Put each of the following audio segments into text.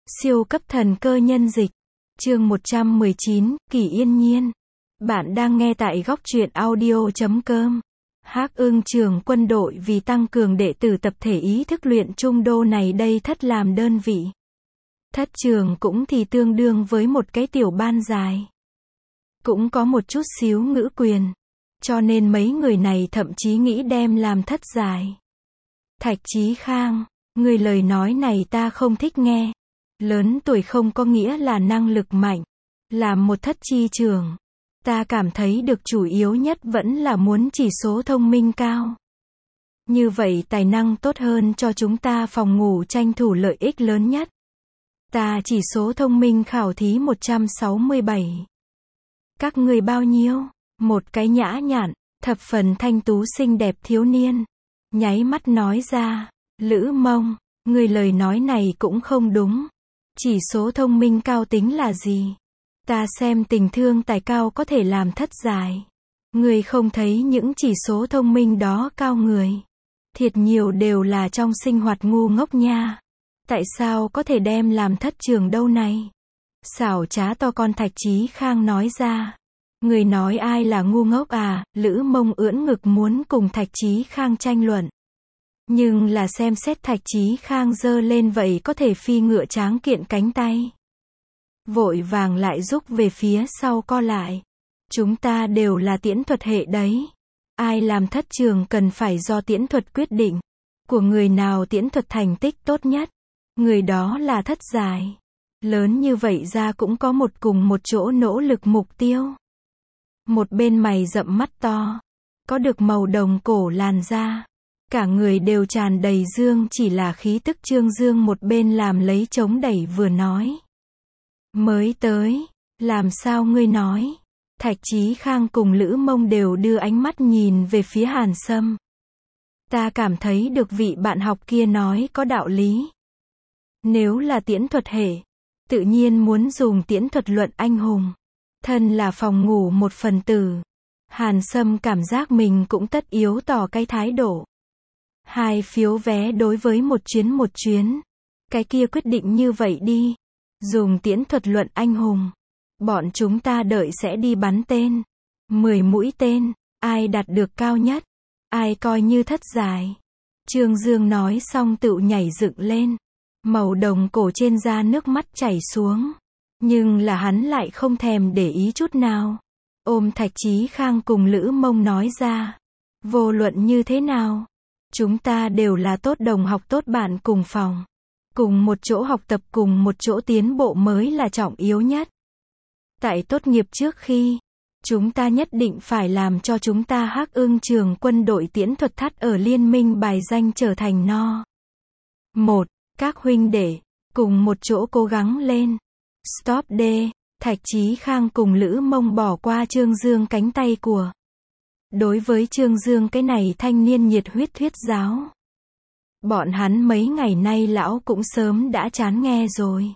Siêu cấp thần cơ nhân dịch. Chương 119, Kỷ Yên Nhiên. Bạn đang nghe tại góc truyện audio.com. Hắc Ưng trường quân đội vì tăng cường đệ tử tập thể ý thức luyện trung đô này đây thất làm đơn vị. Thất trường cũng thì tương đương với một cái tiểu ban dài. Cũng có một chút xíu ngữ quyền. Cho nên mấy người này thậm chí nghĩ đem làm thất dài. Thạch Chí Khang, người lời nói này ta không thích nghe. Lớn tuổi không có nghĩa là năng lực mạnh. Làm một thất chi trường, ta cảm thấy được chủ yếu nhất vẫn là muốn chỉ số thông minh cao. Như vậy tài năng tốt hơn cho chúng ta phòng ngủ tranh thủ lợi ích lớn nhất. Ta chỉ số thông minh khảo thí 167. Các người bao nhiêu? Một cái nhã nhặn, thập phần thanh tú xinh đẹp thiếu niên. Nháy mắt nói ra, Lữ Mông, người lời nói này cũng không đúng. Chỉ số thông minh cao tính là gì? Ta xem tình thương tài cao có thể làm thất dài. Người không thấy những chỉ số thông minh đó cao người. Thiệt nhiều đều là trong sinh hoạt ngu ngốc nha. Tại sao có thể đem làm thất trường đâu này? Xảo trá to con Thạch Chí Khang nói ra. Người nói ai là ngu ngốc à? Lữ Mông ưỡn ngực muốn cùng Thạch Chí Khang tranh luận. Nhưng là xem xét Thạch Chí Khang giơ lên vậy có thể phi ngựa tráng kiện cánh tay. Vội vàng lại rúc về phía sau co lại. Chúng ta đều là tiễn thuật hệ đấy. Ai làm thất trường cần phải do tiễn thuật quyết định. Của người nào tiễn thuật thành tích tốt nhất. Người đó là thất dài. Lớn như vậy ra cũng có một cùng một chỗ nỗ lực mục tiêu. Một bên mày rậm mắt to. Có được màu đồng cổ làn da. Cả người đều tràn đầy dương chỉ là khí tức trương dương một bên làm lấy chống đẩy vừa nói. Mới tới, làm sao ngươi nói? Thạch Chí Khang cùng Lữ Mông đều đưa ánh mắt nhìn về phía Hàn Sâm. Ta cảm thấy được vị bạn học kia nói có đạo lý. Nếu là tiễn thuật hệ, tự nhiên muốn dùng tiễn thuật luận anh hùng. Thân là phòng ngủ một phần tử. Hàn Sâm cảm giác mình cũng tất yếu tỏ cái thái độ. 2 phiếu vé đối với một chuyến. Cái kia quyết định như vậy đi. Dùng tiễn thuật luận anh hùng. Bọn chúng ta đợi sẽ đi bắn tên. 10 mũi tên. Ai đạt được cao nhất. Ai coi như thất dài. Trương Dương nói xong tựu nhảy dựng lên. Màu đồng cổ trên da nước mắt chảy xuống. Nhưng là hắn lại không thèm để ý chút nào. Ôm Thạch Chí Khang cùng Lữ Mông nói ra. Vô luận như thế nào? Chúng ta đều là tốt đồng học tốt bạn cùng phòng. Cùng một chỗ học tập cùng một chỗ tiến bộ mới là trọng yếu nhất. Tại tốt nghiệp trước khi, chúng ta nhất định phải làm cho chúng ta Hắc Ưng trường quân đội tiễn thuật thắt ở liên minh bài danh trở thành no. 1. Các huynh đệ, cùng một chỗ cố gắng lên. Stop D. Thạch Chí Khang cùng Lữ Mông bỏ qua Trương Dương cánh tay của. Đối với Trương Dương cái này thanh niên nhiệt huyết thuyết giáo. Bọn hắn mấy ngày nay lão cũng sớm đã chán nghe rồi.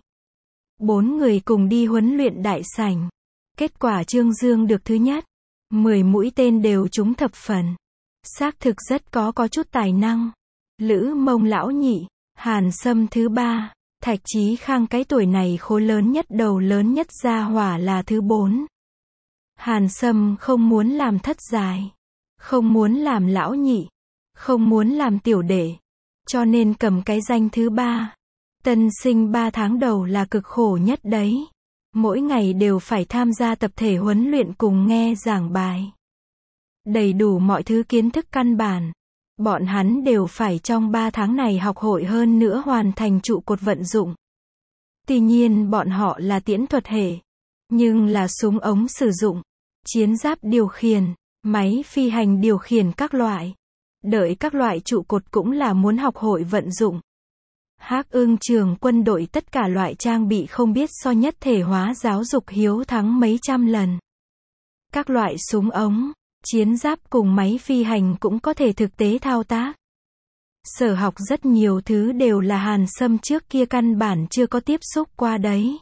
4 người cùng đi huấn luyện đại sảnh. Kết quả Trương Dương được thứ nhất. 10 mũi tên đều trúng thập phần. Xác thực rất có chút tài năng. Lữ Mông lão nhị. Hàn Sâm thứ 3. Thạch Chí Khang cái tuổi này khối lớn nhất đầu lớn nhất gia hỏa là thứ 4. Hàn Sâm không muốn làm thất dài. Không muốn làm lão nhị. Không muốn làm tiểu đệ. Cho nên cầm cái danh thứ 3. Tân sinh 3 tháng đầu là cực khổ nhất đấy. Mỗi ngày đều phải tham gia tập thể huấn luyện cùng nghe giảng bài. Đầy đủ mọi thứ kiến thức căn bản. Bọn hắn đều phải trong 3 tháng này học hội hơn nữa hoàn thành trụ cột vận dụng. Tuy nhiên bọn họ là tiễn thuật hệ. Nhưng là súng ống sử dụng. Chiến giáp điều khiển. Máy phi hành điều khiển các loại. Đợi các loại trụ cột cũng là muốn học hội vận dụng. Hắc Ưng trường quân đội tất cả loại trang bị không biết so nhất thể hóa giáo dục hiếu thắng mấy trăm lần. Các loại súng ống, chiến giáp cùng máy phi hành cũng có thể thực tế thao tác. Sở học rất nhiều thứ đều là Hàn Sâm trước kia căn bản chưa có tiếp xúc qua đấy.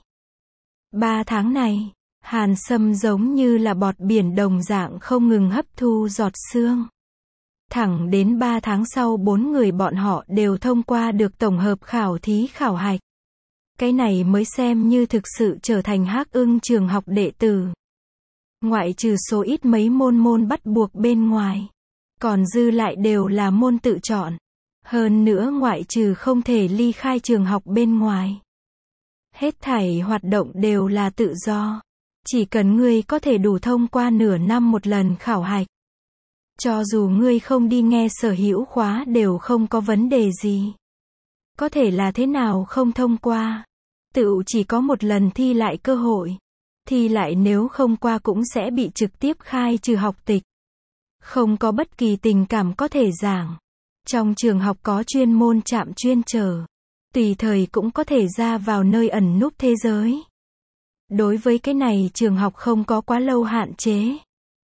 3 tháng này, Hàn Sâm giống như là bọt biển đồng dạng không ngừng hấp thu giọt sương. Thẳng đến 3 tháng sau 4 người bọn họ đều thông qua được tổng hợp khảo thí khảo hạch. Cái này mới xem như thực sự trở thành Hắc Ưng trường học đệ tử. Ngoại trừ số ít mấy môn bắt buộc bên ngoài. Còn dư lại đều là môn tự chọn. Hơn nữa ngoại trừ không thể ly khai trường học bên ngoài. Hết thảy hoạt động đều là tự do. Chỉ cần ngươi có thể đủ thông qua nửa năm một lần khảo hạch. Cho dù ngươi không đi nghe sở hữu khóa đều không có vấn đề gì. Có thể là thế nào không thông qua. Tự chỉ có một lần thi lại cơ hội. Thi lại nếu không qua cũng sẽ bị trực tiếp khai trừ học tịch. Không có bất kỳ tình cảm có thể giảng. Trong trường học có chuyên môn trạm chuyên chở. Tùy thời cũng có thể ra vào nơi ẩn núp thế giới. Đối với cái này trường học không có quá lâu hạn chế.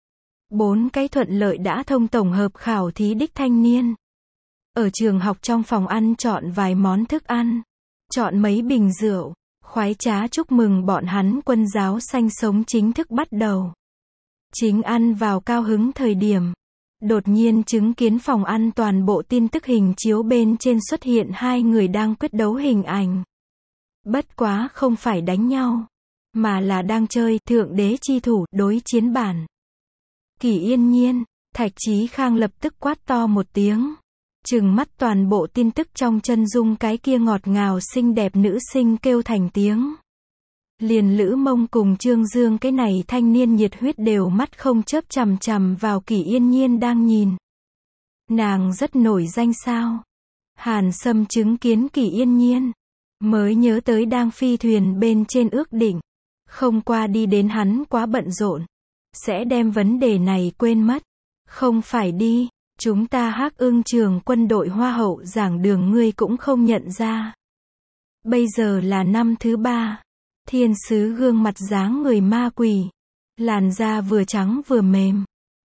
4 cái thuận lợi đã thông tổng hợp khảo thí đích thanh niên. Ở trường học trong phòng ăn chọn vài món thức ăn. Chọn mấy bình rượu. Khoái trá chúc mừng bọn hắn quân giáo xanh sống chính thức bắt đầu. Chính ăn vào cao hứng thời điểm. Đột nhiên chứng kiến phòng ăn toàn bộ tin tức hình chiếu bên trên xuất hiện 2 người đang quyết đấu hình ảnh. Bất quá không phải đánh nhau. Mà là đang chơi thượng đế chi thủ đối chiến bản. Kỷ Yên Nhiên, Thạch Chí Khang lập tức quát to một tiếng. Trừng mắt toàn bộ tin tức trong chân dung cái kia ngọt ngào xinh đẹp nữ sinh kêu thành tiếng. Liền Lữ Mông cùng Trương Dương cái này thanh niên nhiệt huyết đều mắt không chớp chằm chằm vào Kỷ Yên Nhiên đang nhìn. Nàng rất nổi danh sao? Hàn Sâm chứng kiến Kỷ Yên Nhiên. Mới nhớ tới đang phi thuyền bên trên ước định. Không qua đi đến hắn quá bận rộn. Sẽ đem vấn đề này quên mất. Không phải đi. Chúng ta Hắc Ưng trường quân đội Hoa hậu giảng đường ngươi cũng không nhận ra. Bây giờ là năm thứ 3. Thiên sứ gương mặt dáng người ma quỷ. Làn da vừa trắng vừa mềm.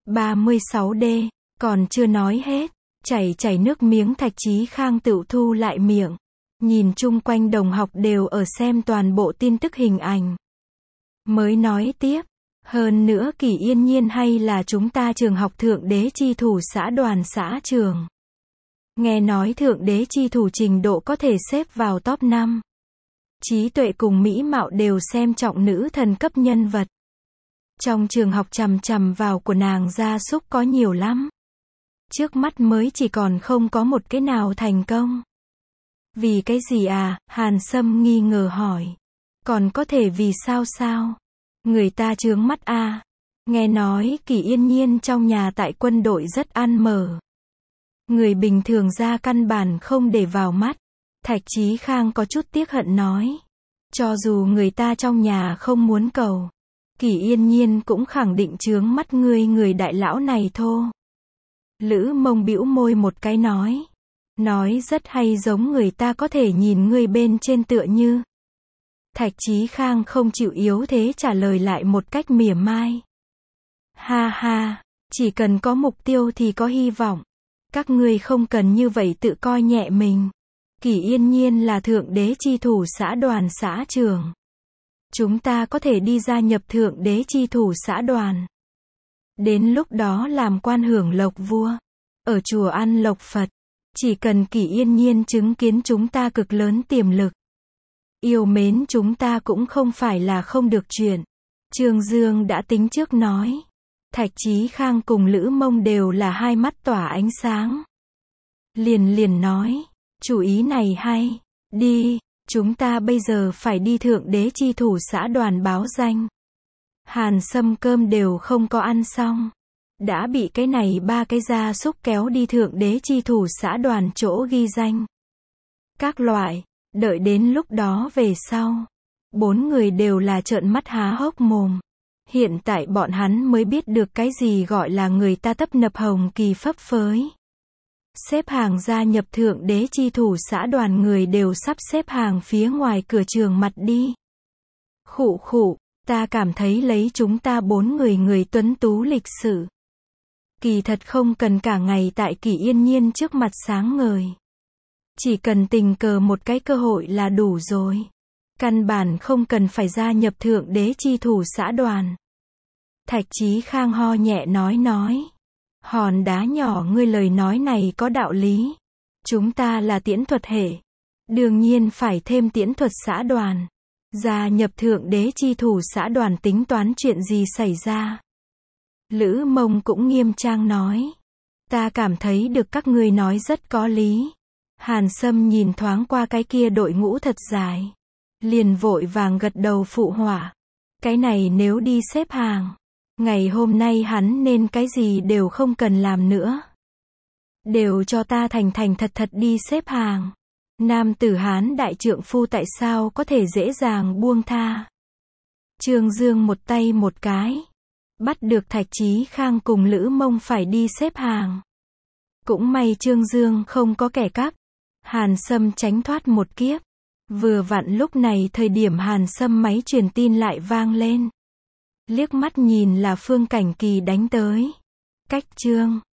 36D. Còn chưa nói hết. Chảy nước miếng Thạch Chí Khang tự thu lại miệng. Nhìn chung quanh đồng học đều ở xem toàn bộ tin tức hình ảnh. Mới nói tiếp. Hơn nữa Kỷ Yên Nhiên hay là chúng ta trường học thượng đế chi thủ xã đoàn xã trường. Nghe nói thượng đế chi thủ trình độ có thể xếp vào top 5. Trí tuệ cùng mỹ mạo đều xem trọng nữ thần cấp nhân vật. Trong trường học chằm chằm vào của nàng gia súc có nhiều lắm. Trước mắt mới chỉ còn không có một cái nào thành công. Vì cái gì à? Hàn Sâm nghi ngờ hỏi. Còn có thể vì sao sao? Người ta chướng mắt a. Nghe nói Kỷ Yên Nhiên trong nhà tại quân đội rất ăn mở. Người bình thường ra căn bản không để vào mắt. Thạch Chí Khang có chút tiếc hận nói. Cho dù người ta trong nhà không muốn cầu. Kỷ Yên Nhiên cũng khẳng định chướng mắt ngươi người đại lão này thô. Lữ Mông bĩu môi một cái nói. Nói rất hay giống người ta có thể nhìn ngươi bên trên tựa như. Thạch Chí Khang không chịu yếu thế trả lời lại một cách mỉa mai. Ha ha, chỉ cần có mục tiêu thì có hy vọng. Các ngươi không cần như vậy tự coi nhẹ mình. Kỷ Yên Nhiên là thượng đế chi thủ xã đoàn xã trường. Chúng ta có thể đi gia nhập thượng đế chi thủ xã đoàn. Đến lúc đó làm quan hưởng lộc vua. Ở chùa ăn lộc Phật. Chỉ cần Kỷ Yên Nhiên chứng kiến chúng ta cực lớn tiềm lực. Yêu mến chúng ta cũng không phải là không được chuyện. Trương Dương đã tính trước nói. Thạch Chí Khang cùng Lữ Mông đều là hai mắt tỏa ánh sáng. Liền nói. Chủ ý này hay. Đi. Chúng ta bây giờ phải đi thượng đế chi thủ xã đoàn báo danh. Hàn Sâm cơm đều không có ăn xong. Đã bị cái này 3 cái gia súc kéo đi thượng đế chi thủ xã đoàn chỗ ghi danh. Các loại. Đợi đến lúc đó về sau. 4 người đều là trợn mắt há hốc mồm. Hiện tại bọn hắn mới biết được cái gì gọi là người ta tấp nập hồng kỳ phấp phới. Xếp hàng gia nhập thượng đế chi thủ xã đoàn người đều sắp xếp hàng phía ngoài cửa trường mặt đi. Khụ khụ, ta cảm thấy lấy chúng ta 4 người tuấn tú lịch sự. Kỳ thật không cần cả ngày tại Kỷ Yên Nhiên trước mặt sáng ngời. Chỉ cần tình cờ một cái cơ hội là đủ rồi. Căn bản không cần phải gia nhập thượng đế chi thủ xã đoàn. Thạch Chí Khang ho nhẹ nói. Hòn đá nhỏ ngươi lời nói này có đạo lý. Chúng ta là tiễn thuật hệ. Đương nhiên phải thêm tiễn thuật xã đoàn. Gia nhập thượng đế chi thủ xã đoàn tính toán chuyện gì xảy ra. Lữ Mông cũng nghiêm trang nói. Ta cảm thấy được các ngươi nói rất có lý. Hàn Sâm nhìn thoáng qua cái kia đội ngũ thật dài. Liền vội vàng gật đầu phụ họa. Cái này nếu đi xếp hàng. Ngày hôm nay hắn nên cái gì đều không cần làm nữa. Đều cho ta thành thành thật thật đi xếp hàng. Nam tử Hán đại trượng phu tại sao có thể dễ dàng buông tha. Trương Dương một tay một cái. Bắt được Thạch Chí Khang cùng Lữ Mông phải đi xếp hàng. Cũng may Trương Dương không có kẻ cắp. Hàn Sâm tránh thoát một kiếp. Vừa vặn lúc này thời điểm Hàn Sâm máy truyền tin lại vang lên. Liếc mắt nhìn là Phương Cảnh Kỳ đánh tới. Cách Trương